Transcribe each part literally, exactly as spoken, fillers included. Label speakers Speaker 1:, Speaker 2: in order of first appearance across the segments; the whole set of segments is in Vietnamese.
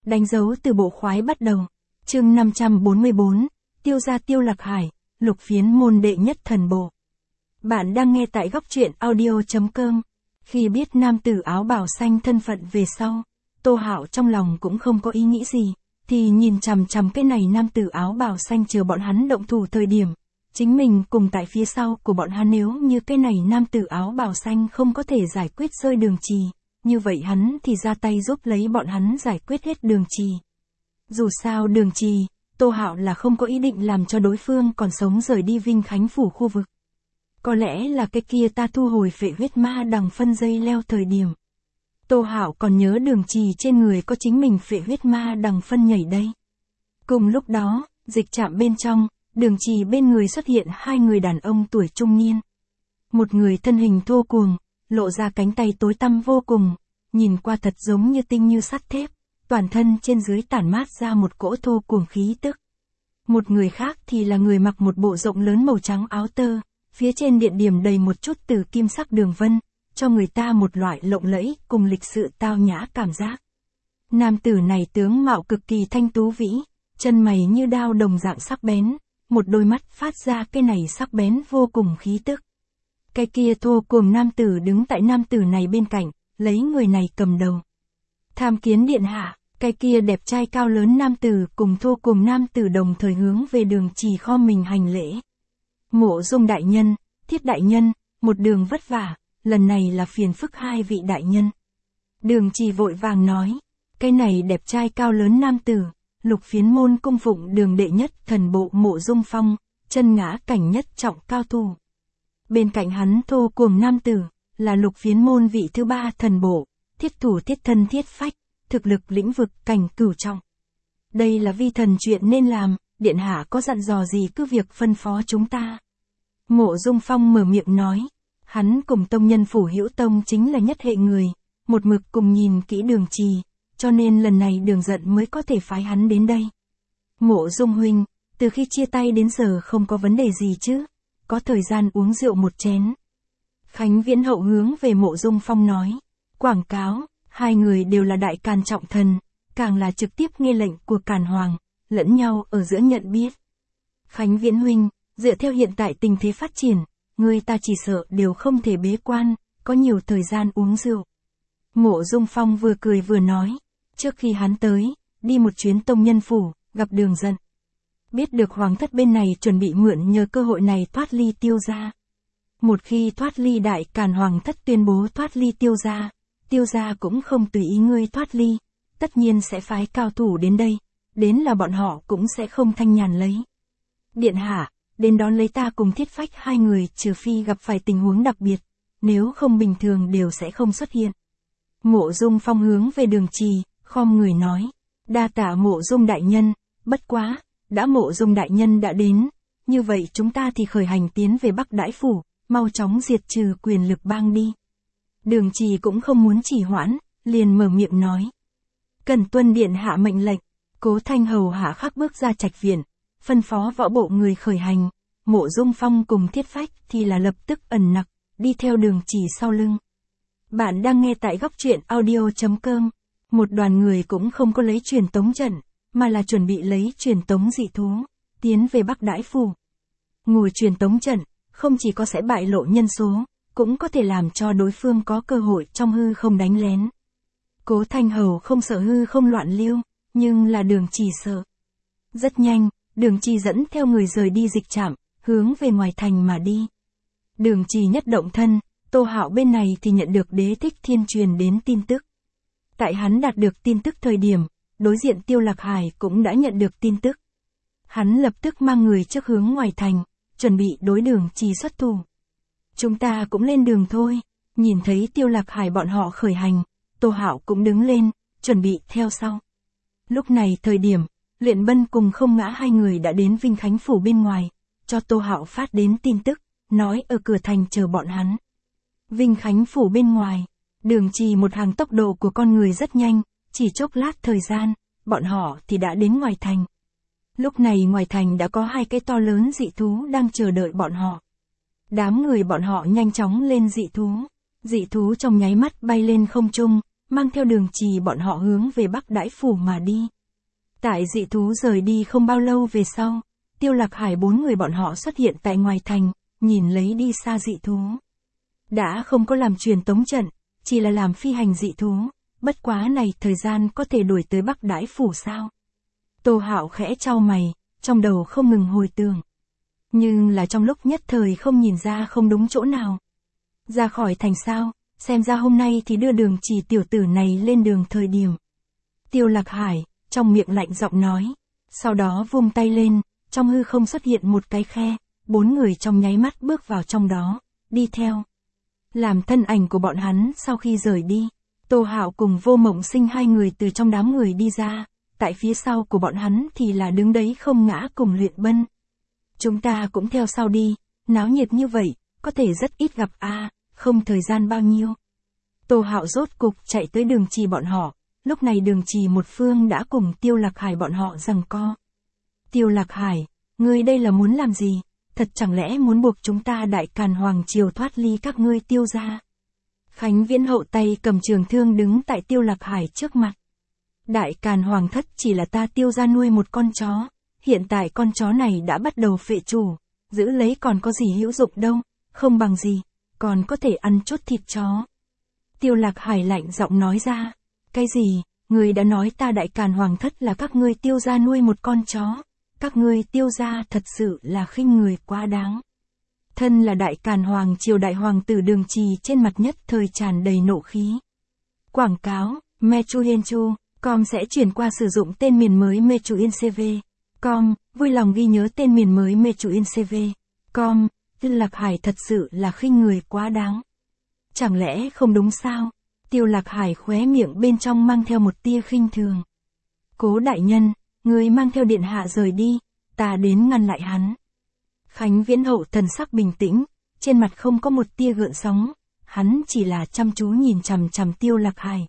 Speaker 1: Đánh dấu từ bộ khoái bắt đầu. Chương năm trăm bốn mươi bốn, Tiêu gia Tiêu Lạc Hải, lục phiến môn đệ nhất thần bộ. Bạn đang nghe tại góc truyện audio chấm com. Khi biết nam tử áo bào xanh thân phận về sau, Tô Hạo trong lòng cũng không có ý nghĩ gì, thì nhìn chằm chằm cái này nam tử áo bào xanh chờ bọn hắn động thủ thời điểm. Chính mình cùng tại phía sau của bọn hắn, nếu như cái này nam tử áo bào xanh không có thể giải quyết rơi Đường Trì, như vậy hắn thì ra tay giúp lấy bọn hắn giải quyết hết Đường Trì. Dù sao Đường Trì, Tô Hạo là không có ý định làm cho đối phương còn sống rời đi Vinh Khánh phủ khu vực. Có lẽ là cái kia ta thu hồi phệ huyết ma đằng phân dây leo thời điểm. Tô Hạo còn nhớ Đường Trì trên người có chính mình phệ huyết ma đằng phân nhảy đây. Cùng lúc đó, dịch trạm bên trong, Đường Trì bên người xuất hiện hai người đàn ông tuổi trung niên. Một người thân hình thô cuồng, lộ ra cánh tay tối tăm vô cùng, nhìn qua thật giống như tinh như sắt thép, toàn thân trên dưới tản mát ra một cỗ thô cuồng khí tức. Một người khác thì là người mặc một bộ rộng lớn màu trắng áo tơ, phía trên điện điểm đầy một chút từ kim sắc đường vân, cho người ta một loại lộng lẫy cùng lịch sự tao nhã cảm giác. Nam tử này tướng mạo cực kỳ thanh tú vĩ, chân mày như đao đồng dạng sắc bén, một đôi mắt phát ra cái này sắc bén vô cùng khí tức. Cái kia thô cuồng nam tử đứng tại nam tử này bên cạnh, lấy người này cầm đầu. Tham kiến điện hạ, cái kia đẹp trai cao lớn nam tử cùng thô cuồng nam tử đồng thời hướng về Đường Trì khom mình hành lễ. Mộ Dung đại nhân, Thiết đại nhân, một đường vất vả, lần này là phiền phức hai vị đại nhân. Đường Trì vội vàng nói, cái này đẹp trai cao lớn nam tử, lục phiến môn cung phụng Đường đệ nhất thần bộ Mộ Dung Phong, chân ngã cảnh nhất trọng cao thủ. Bên cạnh hắn thô cuồng nam tử, là lục phiến môn vị thứ ba thần bộ, Thiết thủ Thiết thân Thiết phách, thực lực lĩnh vực cảnh cửu trọng. Đây là vi thần chuyện nên làm, điện hạ có dặn dò gì cứ việc phân phó chúng ta. Mộ Dung Phong mở miệng nói, hắn cùng tông nhân Phủ Hữu Tông chính là nhất hệ người, một mực cùng nhìn kỹ Đường Trì, cho nên lần này Đường Giận mới có thể phái hắn đến đây. Mộ Dung huynh, từ khi chia tay đến giờ không có vấn đề gì chứ, có thời gian uống rượu một chén. Khánh Viễn Hậu hướng về Mộ Dung Phong nói, quảng cáo, hai người đều là đại càn trọng thần, càng là trực tiếp nghe lệnh của Càn Hoàng, lẫn nhau ở giữa nhận biết. Khánh Viễn huynh, dựa theo hiện tại tình thế phát triển, người ta chỉ sợ đều không thể bế quan, có nhiều thời gian uống rượu. Mộ Dung Phong vừa cười vừa nói, trước khi hắn tới, đi một chuyến tông nhân phủ, gặp Đường Giận. Biết được hoàng thất bên này chuẩn bị mượn nhờ cơ hội này thoát ly Tiêu gia. Một khi thoát ly đại càn hoàng thất tuyên bố thoát ly Tiêu gia, Tiêu gia cũng không tùy ý ngươi thoát ly, tất nhiên sẽ phái cao thủ đến đây, đến là bọn họ cũng sẽ không thanh nhàn lấy. Điện hạ, đến đón lấy ta cùng Thiết phách hai người, trừ phi gặp phải tình huống đặc biệt, nếu không bình thường đều sẽ không xuất hiện. Mộ Dung Phong hướng về Đường Trì, khom người nói, đa tạ Mộ Dung đại nhân, bất quá, đã Mộ Dung đại nhân đã đến, như vậy chúng ta thì khởi hành tiến về Bắc Đãi phủ, mau chóng diệt trừ quyền lực bang đi. Đường Trì cũng không muốn trì hoãn, liền mở miệng nói, cần tuân điện hạ mệnh lệnh. Cố Thanh hầu hạ khắc bước ra trạch viện, phân phó võ bộ người khởi hành. Mộ Dung Phong cùng Thiết phách thì là lập tức ẩn nặc, đi theo Đường Trì sau lưng. Bạn đang nghe tại góc truyện audio chấm com. Một đoàn người cũng không có lấy truyền tống trận, mà là chuẩn bị lấy truyền tống dị thú, tiến về Bắc Đãi phủ. Ngồi truyền tống trận, không chỉ có sẽ bại lộ nhân số, cũng có thể làm cho đối phương có cơ hội trong hư không đánh lén. Cố Thanh hầu không sợ hư không loạn lưu, nhưng là Đường Trì sợ. Rất nhanh, Đường Trì dẫn theo người rời đi dịch trạm, hướng về ngoài thành mà đi. Đường Trì nhất động thân, Tô Hạo bên này thì nhận được Đế Thích Thiên truyền đến tin tức. Tại hắn đạt được tin tức thời điểm, đối diện Tiêu Lạc Hải cũng đã nhận được tin tức. Hắn lập tức mang người trước hướng ngoài thành, chuẩn bị đối Đường Trì xuất thủ. Chúng ta cũng lên đường thôi. Nhìn thấy Tiêu Lạc Hải bọn họ khởi hành, Tô Hạo cũng đứng lên, chuẩn bị theo sau. Lúc này thời điểm, Luyện Bân cùng Không Ngã hai người đã đến Vinh Khánh phủ bên ngoài, cho Tô Hạo phát đến tin tức, nói ở cửa thành chờ bọn hắn. Vinh Khánh phủ bên ngoài, Đường Trì một hàng tốc độ của con người rất nhanh, chỉ chốc lát thời gian, bọn họ thì đã đến ngoài thành. Lúc này ngoài thành đã có hai cái to lớn dị thú đang chờ đợi bọn họ. Đám người bọn họ nhanh chóng lên dị thú, dị thú trong nháy mắt bay lên không trung, mang theo Đường Trì bọn họ hướng về Bắc Đãi Phủ mà đi. Tại dị thú rời đi không bao lâu về sau, Tiêu Lạc Hải bốn người bọn họ xuất hiện tại ngoài thành, nhìn lấy đi xa dị thú. Đã không có làm truyền tống trận, chỉ là làm phi hành dị thú, bất quá này thời gian có thể đuổi tới Bắc Đãi Phủ sao? Tô Hạo khẽ chau mày, trong đầu không ngừng hồi tưởng. Nhưng là trong lúc nhất thời không nhìn ra không đúng chỗ nào. Ra khỏi thành sao, xem ra hôm nay thì đưa Đường Trì tiểu tử này lên đường thời điểm. Tiêu Lạc Hải, trong miệng lạnh giọng nói. Sau đó vung tay lên, trong hư không xuất hiện một cái khe, bốn người trong nháy mắt bước vào trong đó, đi theo. Làm thân ảnh của bọn hắn sau khi rời đi, Tô Hạo cùng Vô Mộng Sinh hai người từ trong đám người đi ra, tại phía sau của bọn hắn thì là đứng đấy không ngã cùng Luyện Bân. Chúng ta cũng theo sau đi, náo nhiệt như vậy, có thể rất ít gặp a, à, không thời gian bao nhiêu. Tô Hạo rốt cục chạy tới Đường Trì bọn họ, lúc này Đường Trì một phương đã cùng Tiêu Lạc Hải bọn họ giằng co. Tiêu Lạc Hải, ngươi đây là muốn làm gì? Thật chẳng lẽ muốn buộc chúng ta Đại Càn Hoàng Triều thoát ly các ngươi Tiêu gia? Khánh Viễn Hậu tay cầm trường thương đứng tại Tiêu Lạc Hải trước mặt. Đại Càn Hoàng thất chỉ là ta Tiêu gia nuôi một con chó, hiện tại con chó này đã bắt đầu phệ chủ, giữ lấy còn có gì hữu dụng đâu, không bằng gì, còn có thể ăn chút thịt chó. Tiêu Lạc Hải lạnh giọng nói ra, cái gì, ngươi đã nói ta Đại Càn Hoàng thất là các ngươi Tiêu gia nuôi một con chó, các ngươi Tiêu gia thật sự là khinh người quá đáng. Thân là Đại Càn Hoàng Triều đại hoàng tử Đường Trì trên mặt nhất thời tràn đầy nộ khí. Quảng cáo, Mechuyenchu, com sẽ chuyển qua sử dụng tên miền mới Mechuyencv. Com, vui lòng ghi nhớ tên miền mới Mechuyencv. Com, Tiêu Lạc Hải thật sự là khinh người quá đáng. Chẳng lẽ không đúng sao? Tiêu Lạc Hải khóe miệng bên trong mang theo một tia khinh thường. Cố đại nhân, người mang theo điện hạ rời đi, ta đến ngăn lại hắn. Khánh Viễn Hậu thần sắc bình tĩnh, trên mặt không có một tia gợn sóng, hắn chỉ là chăm chú nhìn chằm chằm Tiêu Lạc Hải.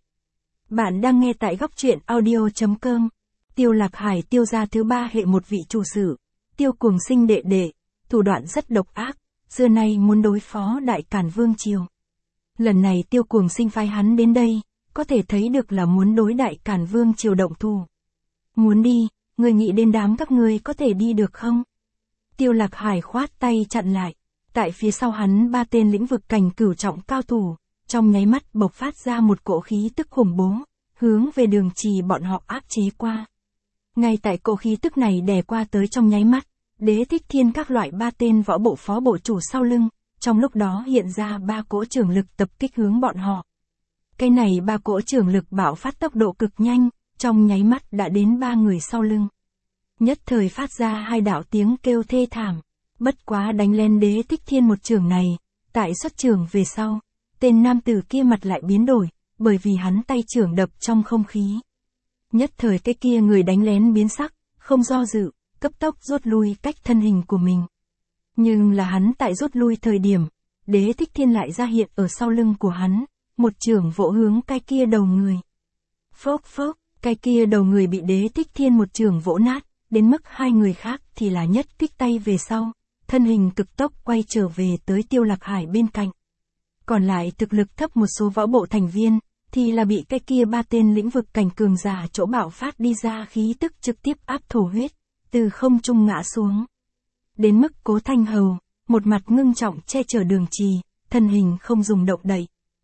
Speaker 1: Bạn đang nghe tại góc truyện audio.com. Tiêu Lạc Hải Tiêu gia thứ ba hệ một vị chủ sử, Tiêu Cuồng Sinh đệ đệ, thủ đoạn rất độc ác, xưa nay muốn đối phó Đại Càn Vương Triều. Lần này Tiêu Cuồng Sinh phái hắn đến đây, có thể thấy được là muốn đối Đại Càn Vương Triều động thủ. Muốn đi, người nghĩ đến đám các ngươi có thể đi được không? Tiêu Lạc Hải khoát tay chặn lại, tại phía sau hắn ba tên lĩnh vực cảnh cửu trọng cao thủ, trong nháy mắt bộc phát ra một cỗ khí tức khủng bố, hướng về Đường Trì bọn họ áp chế qua. Ngay tại cỗ khí tức này đè qua tới trong nháy mắt, Đế Thích Thiên các loại ba tên võ bộ phó bộ chủ sau lưng, trong lúc đó hiện ra ba cỗ trưởng lực tập kích hướng bọn họ. Cái này ba cỗ trưởng lực bạo phát tốc độ cực nhanh, trong nháy mắt đã đến ba người sau lưng. Nhất thời phát ra hai đạo tiếng kêu thê thảm, bất quá đánh lên Đế Thích Thiên một trường này, tại xuất trường về sau, tên nam tử kia mặt lại biến đổi, bởi vì hắn tay trưởng đập trong không khí. Nhất thời cái kia người đánh lén biến sắc, không do dự, cấp tốc rút lui cách thân hình của mình. Nhưng là hắn tại rút lui thời điểm, Đế Thích Thiên lại ra hiện ở sau lưng của hắn, một trường vỗ hướng cái kia đầu người. Phốc phốc, cái kia đầu người bị Đế Thích Thiên một trường vỗ nát, đến mức hai người khác thì là nhất kích tay về sau, thân hình cực tốc quay trở về tới Tiêu Lạc Hải bên cạnh. Còn lại thực lực thấp một số võ bộ thành viên, thì là bị cái kia ba tên lĩnh vực cảnh cường giả chỗ bạo phát đi ra khí tức trực tiếp áp thổ huyết, từ không trung ngã xuống. Đến mức Cố Thanh Hầu, một mặt ngưng trọng che chở Đường Trì, thân hình không dùng động đậy.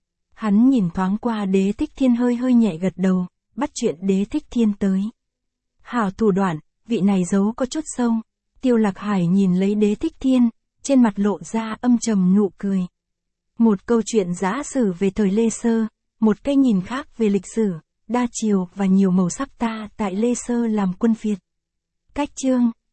Speaker 1: Hắn nhìn thoáng qua Đế Thích Thiên hơi hơi nhẹ gật đầu, bắt chuyện Đế Thích Thiên tới. Hảo thủ đoạn, vị này giấu có chút sâu. Tiêu Lạc Hải nhìn lấy Đế Thích Thiên, trên mặt lộ ra âm trầm nụ cười. Một câu chuyện giả sử về thời Lê Sơ, một cái nhìn khác về lịch sử, đa chiều và nhiều màu sắc ta tại Lê Sơ làm quân phiệt. Cách chương,